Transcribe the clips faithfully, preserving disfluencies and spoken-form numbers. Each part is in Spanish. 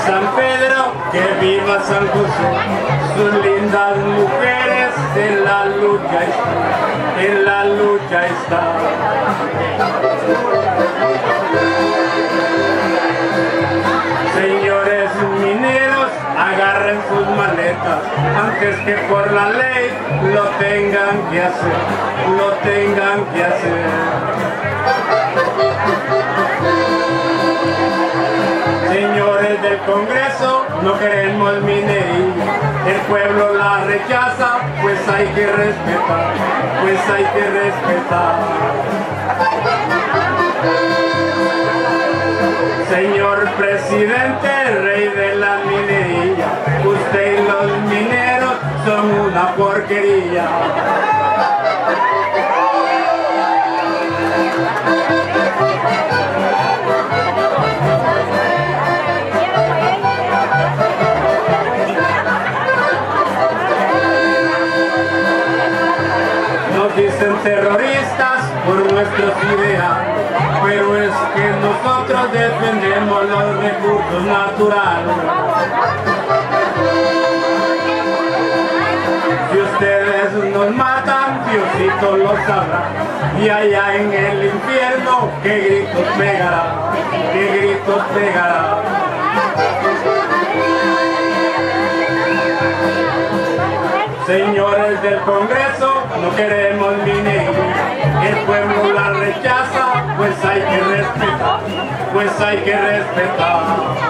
San Pedro, que viva San José, sus lindas mujeres en la lucha están, en la lucha están. Señores mineros, agarren sus maletas, antes que por la ley lo tengan que hacer, lo tengan que hacer. Señores del Congreso, no queremos minería, el pueblo la rechaza, pues hay que respetar, pues hay que respetar. Señor presidente, rey de la minería, usted y los mineros son una porquería. Nos dicen terroristas por nuestros ideales, pero es que nosotros defendemos los recursos naturales. Si ustedes nos matan, Diosito lo sabrá, y allá en el infierno, qué gritos pegará, qué gritos pegará. Señores del Congreso, no queremos minería, el pueblo la rechaza, pues hay que respetar, pues hay que respetar.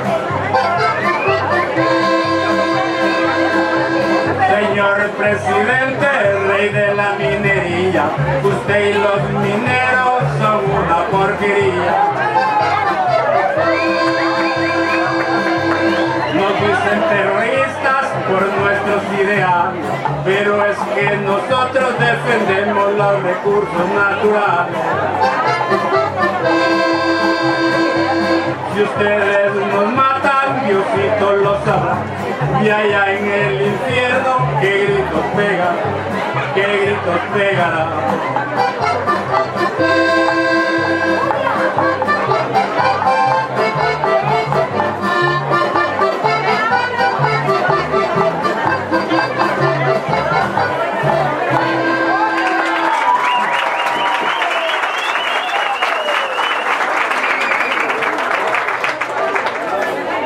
Señor presidente, rey de la minería, usted y los mineros son una porquería. Nos dicen terroristas por nuestros ideales, pero es que nosotros defendemos los recursos naturales. Si ustedes nos matan, Diosito lo sabrá, y allá en el infierno, qué gritos pegan, qué gritos pegará.